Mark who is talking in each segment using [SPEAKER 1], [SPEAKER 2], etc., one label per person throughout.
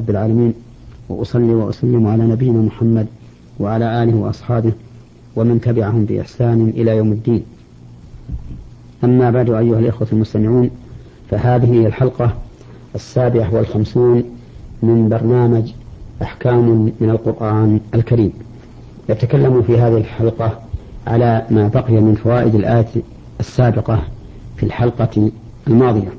[SPEAKER 1] رب العالمين، وأصلي وأسلم على نبينا محمد وعلى آله وأصحابه ومن تبعهم بإحسان إلى يوم الدين. أما بعد، أيها الإخوة المستمعون، فهذه هي الحلقة 57 من برنامج أحكام من القرآن الكريم. نتكلم في هذه الحلقة على ما بقي من فوائد الآية السابقة في الحلقة الماضية.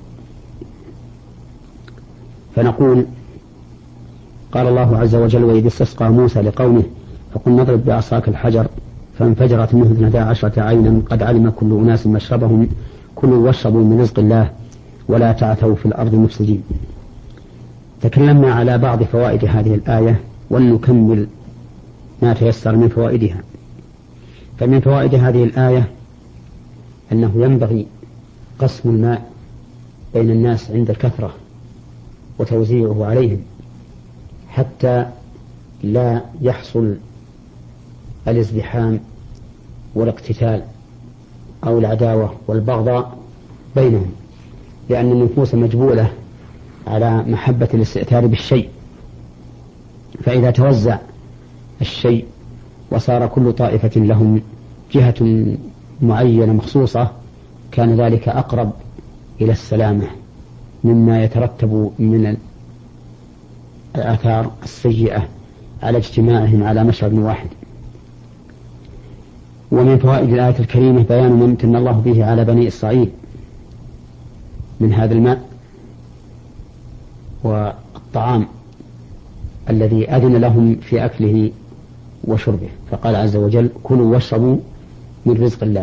[SPEAKER 1] فنقول: قال الله عز وجل: وإذ استسقى موسى لقومه فقل اضرب بعصاك الحجر فانفجرت منه 12 عينا قد علم كل أناس مشربهم كلوا واشربوا من رزق الله ولا تعثوا في الأرض مفسدين. تكلمنا على بعض فوائد هذه الآية ونكمل ما تيسر من فوائدها. فمن فوائد هذه الآية أنه ينبغي قسم الماء بين الناس عند الكثرة وتوزيعه عليهم حتى لا يحصل الازدحام والاقتتال أو العداوة والبغضاء بينهم، لأن النفوس مجبولة على محبة الاستئثار بالشيء، فإذا توزع الشيء وصار كل طائفة لهم جهة معينة مخصوصة كان ذلك أقرب إلى السلامة مما يترتب من الآثار السيئة على اجتماعهم على مشرب واحد. ومن فوائد الآية الكريمة بيان ما امتن الله به على بني إسرائيل من هذا الماء والطعام الذي أذن لهم في أكله وشربه، فقال عز وجل: كلوا واشربوا من رزق الله.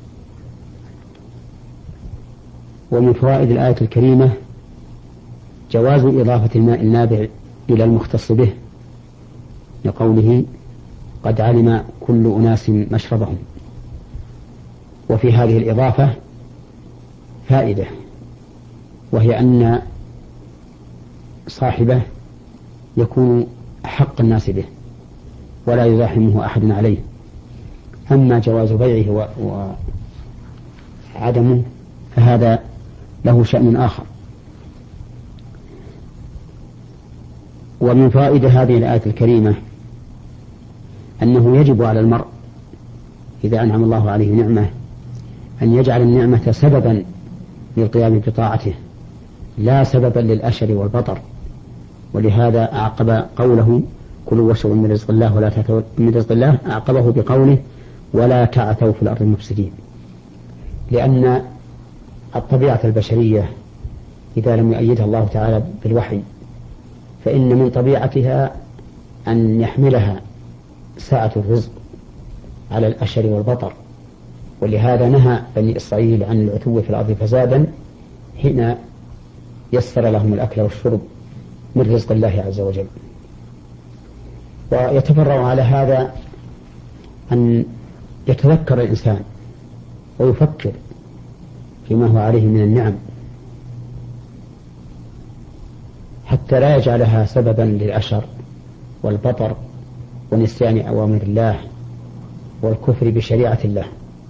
[SPEAKER 1] ومن فوائد الآية الكريمة جواز إضافة الماء النابع إلى المختص به، لقوله: قد علم كل أناس مشربهم. وفي هذه الإضافة فائدة، وهي أن صاحبه يكون أحق الناس به ولا يزاحمه أحد عليه. أما جواز بيعه وعدمه فهذا له شأن آخر. ومن فوائد هذه الآية الكريمة أنه يجب على المرء إذا أنعم الله عليه نعمة أن يجعل النعمة سببا للقيام بطاعته لا سببا للأشر والبطر. ولهذا أعقب قوله: كلوا واشربوا من رزق الله ولا تعثوا من رزق الله، أعقبه بقوله: ولا تعثوا في الأرض مفسدين. لأن الطبيعة البشرية إذا لم يؤيدها الله تعالى بالوحي فإن من طبيعتها أن يحملها سعة الرزق على الأشر والبطر. ولهذا نهى بني إسرائيل عن العتو في الأرض فسادا حين يسر لهم الأكل والشرب من رزق الله عز وجل. ويتفرع على هذا أن يتذكر الإنسان ويفكر فيما هو عليه من النعم حتى لا يجعلها سببا للأشر والبطر ونسيان أوامر الله والكفر بشريعة الله.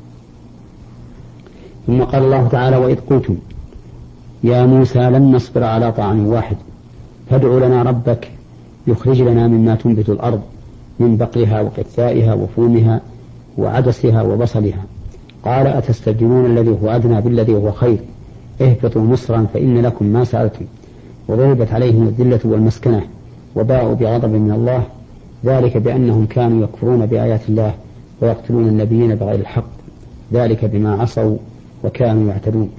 [SPEAKER 1] ثم قال الله تعالى: وإذ قلتم يا موسى لن نصبر على طعام واحد فادع لنا ربك يخرج لنا مما تنبت الأرض من بقلها وقثائها وفومها وعدسها وبصلها قال أتستبدلون الذي هو أدنى بالذي هو خير اهبطوا مصرا فإن لكم ما سألتم وضربت عليهم الذلة والمسكنة وباءوا بغضب من الله ذلك بأنهم كانوا يكفرون بآيات الله ويقتلون النبيين بغير الحق ذلك بما عصوا وكانوا يعتدون.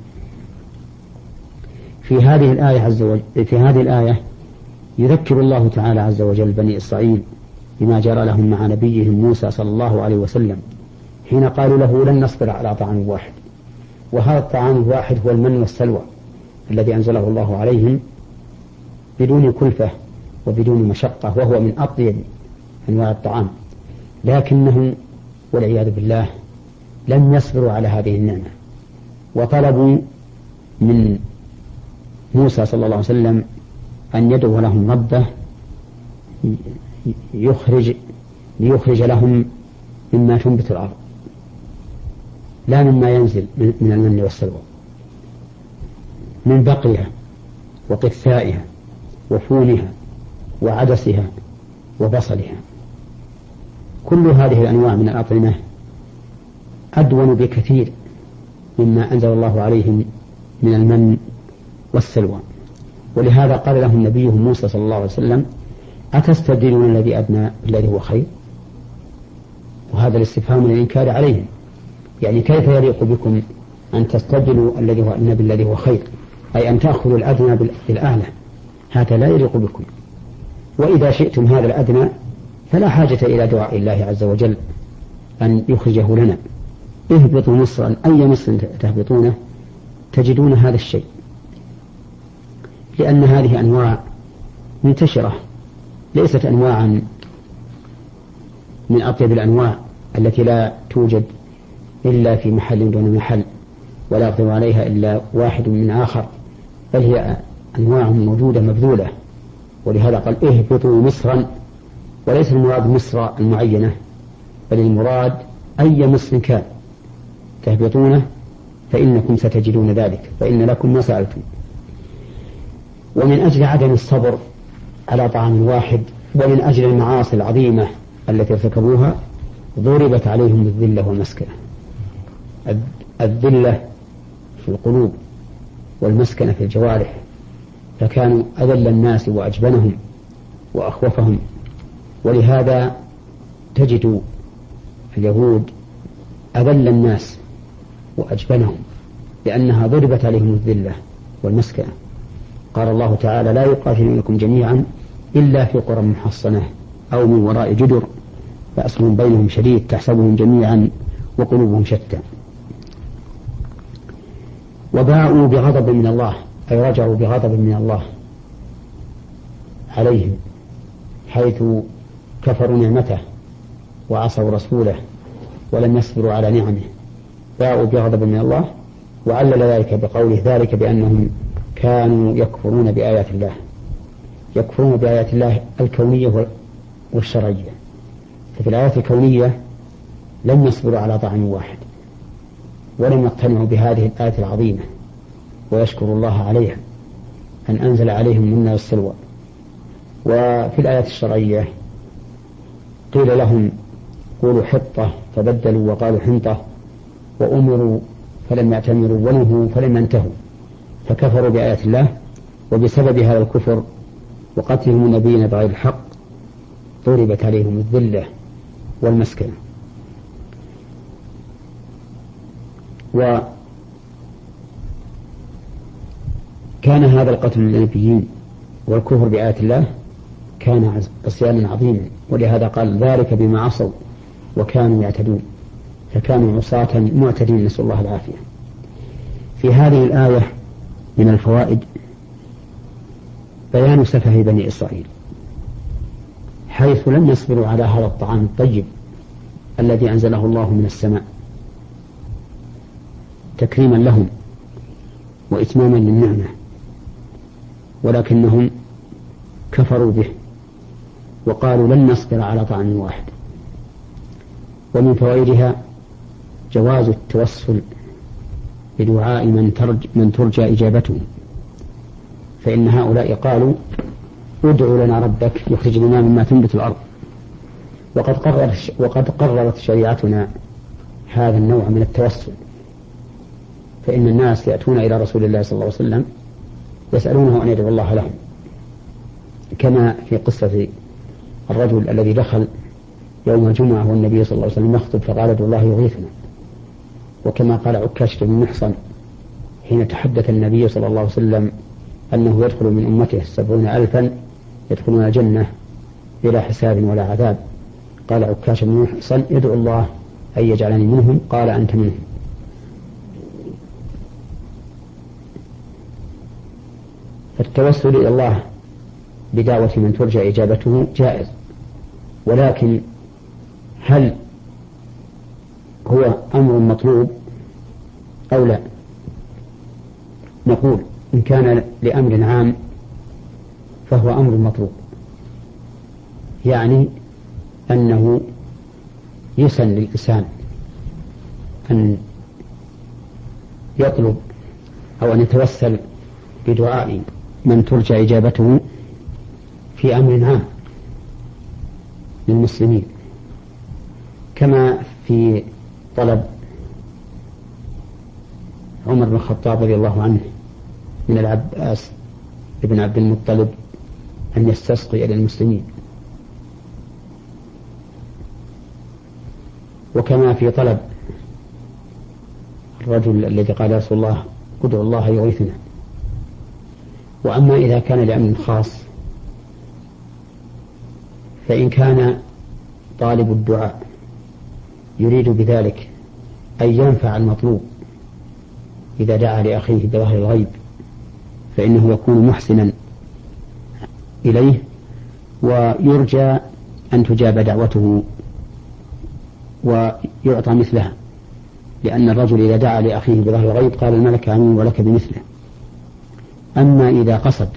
[SPEAKER 1] في هذه الآية يذكر الله تعالى عز وجل بني إسرائيل بما جرى لهم مع نبيهم موسى صلى الله عليه وسلم حين قالوا له لن نصبر على طعام واحد. وهذا الطعام الواحد هو المن والسلوى الذي أنزله الله عليهم بدون كلفة وبدون مشقة، وهو من أطيب أنواع الطعام، لكنهم والعياذ بالله لم يصبروا على هذه النعمة وطلبوا من موسى صلى الله عليه وسلم أن يدعو لهم ربه ليخرج لهم مما تنبت الأرض لا مما ينزل من المن والسلوى من بقلها وقثائها وفومها وعدسها وبصلها. كل هذه الأنواع من الأطعمة أدون بكثير مما أنزل الله عليهم من المن والسلوى. ولهذا قال لهم نبيهم موسى صلى الله عليه وسلم: أتستبدلون الذي أدنى بالذي هو خير؟ وهذا الاستفهام من الإنكار عليهم، يعني كيف يليق بكم أن تستبدلوا الذي هو أدنى بالذي هو خير، أي أن تأخذوا الأدنى بالأعلى، هذا لا يليق بكم. وإذا شئتم هذا الأدنى فلا حاجة إلى دعاء الله عز وجل أن يخرجه لنا. اهبطوا مصرا، أي مصر تهبطونه تجدون هذا الشيء، لأن هذه أنواع منتشرة، ليست أنواعا من أطيب الأنواع التي لا توجد إلا في محل دون محل، ولا يقدر عليها إلا واحد من آخر، بل هي أنواع موجودة مبذولة. ولهذا قال: اهبطوا مصرا، وليس المراد مصر المعينة، بل المراد أي مصر كان تهبطونه فإنكم ستجدون ذلك، فإن لكم ما سألتم. ومن أجل عدم الصبر على طعام واحد، ومن أجل المعاصي العظيمة التي ارتكبوها، ضربت عليهم الذلة والمسكنة. الذلة في القلوب والمسكنة في الجوارح، فكانوا أذل الناس وأجبنهم وأخوفهم. ولهذا تجد اليهود أذل الناس وأجبنهم، لأنها ضربت عليهم الذلة والمسكنة. قال الله تعالى: لا يقاتلونكم جميعا إلا في قرى محصنة أو من وراء جدر بأس بينهم شديد تحسبهم جميعا وقلوبهم شتى. وباءوا بغضب من الله، أي رجعوا بغضب من الله عليهم، حيث كفروا نعمته وعصوا رسوله ولم يصبروا على نعمه. باءوا بغضب من الله، وعلل ذلك بقوله: ذلك بأنهم كانوا يكفرون بآيات الله، يكفرون بآيات الله الكونية والشرعية. ففي الآيات الكونية لم يصبروا على طعام واحد، ولم يقتنعوا بهذه الآية العظيمة ويشكروا الله عليها أن أنزل عليهم المن والسلوى. وفي الآيات الشرعية قيل لهم: قولوا حطة فبدلوا وقالوا حنطة، وأمروا فلم يأتمروا ونهوا فلم ينتهوا، فكفروا بآيات الله. وبسبب هذا الكفر وقتلهم النبيين بغير الحق ضربت عليهم الذلة والمسكنة. وكان هذا القتل للنبيين والكفر بآيات الله كان عصيانا عظيما، ولهذا قال: ذلك بما عصوا وكانوا يعتدون، فكانوا عصاة معتدين، نسأل الله العافية. في هذه الآية من الفوائد بيان سفه بني إسرائيل، حيث لم يصبروا على هذا الطعام الطيب الذي أنزله الله من السماء تكريما لهم وإتماما للنعمة، ولكنهم كفروا به وقالوا: لن نصبر على طعام واحد. ومن فوائدها جواز التوسل بدعاء من ترجى إجابته، فإن هؤلاء قالوا: ادع لنا ربك يخرج لنا مما تنبت الأرض. وقد قررت شريعتنا هذا النوع من التوسل، فإن الناس يأتون إلى رسول الله صلى الله عليه وسلم يسألونه أن يدعو الله لهم، كما في قصة الرجل الذي دخل يوم الجمعة والنبي صلى الله عليه وسلم يخطب فقال: ادعو الله يغيثنا. وكما قال عكاشة بن محصن حين تحدث النبي صلى الله عليه وسلم أنه يدخل من أمته 70,000 يدخلون الجنة بلا حساب ولا عذاب، قال عكاشة بن محصن: ادعو الله أن يجعلني منهم، قال: أنت منهم. فالتوسل إلى الله بدعوة من ترجى إجابته جائز، ولكن هل هو أمر مطلوب أو لا؟ نقول: إن كان لأمر عام فهو أمر مطلوب، يعني أنه يسن للإنسان أن يطلب أو أن يتوسل بدعاء من ترجى إجابته في أمر عام للمسلمين، كما في طلب عمر بن الخطاب رضي الله عنه من العباس ابن عبد المطلب أن يستسقي للمسلمين، وكما في طلب الرجل الذي قال يا رسول الله ادعو الله يغيثنا. وأما إذا كان لأمر خاص فإن كان طالب الدعاء يريد بذلك أن ينفع المطلوب إذا دعا لأخيه بظهر الغيب فإنه يكون محسنا إليه، ويرجى أن تجاب دعوته ويعطى مثلها، لأن الرجل إذا دعا لأخيه بظهر الغيب قال الملك آمين ولك بمثله. أما إذا قصد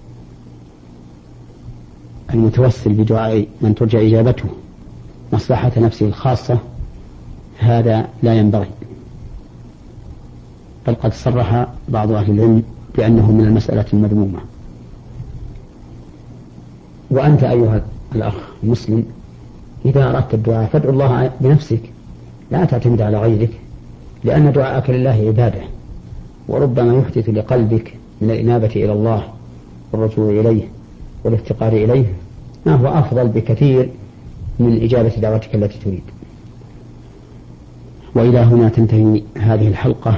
[SPEAKER 1] المتوسل بدعاء من ترجى إجابته مصلحة نفسه الخاصة هذا لا ينبغي، بل قد صرح بعض أهل العلم بأنه من المسألة المذمومة. وأنت أيها الأخ المسلم إذا أردت الدعاء فادعو الله بنفسك، لا تعتمد على غيرك، لأن دعاءك لله عبادة، وربما يحدث لقلبك من الإنابة إلى الله والرجوع إليه والافتقار إليه ما هو أفضل بكثير من إجابة دعوتك التي تريد. وإلى هنا تنتهي هذه الحلقة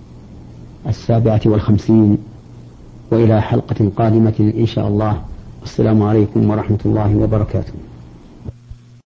[SPEAKER 1] 57، وإلى حلقة قادمة إن شاء الله. السلام عليكم ورحمة الله وبركاته.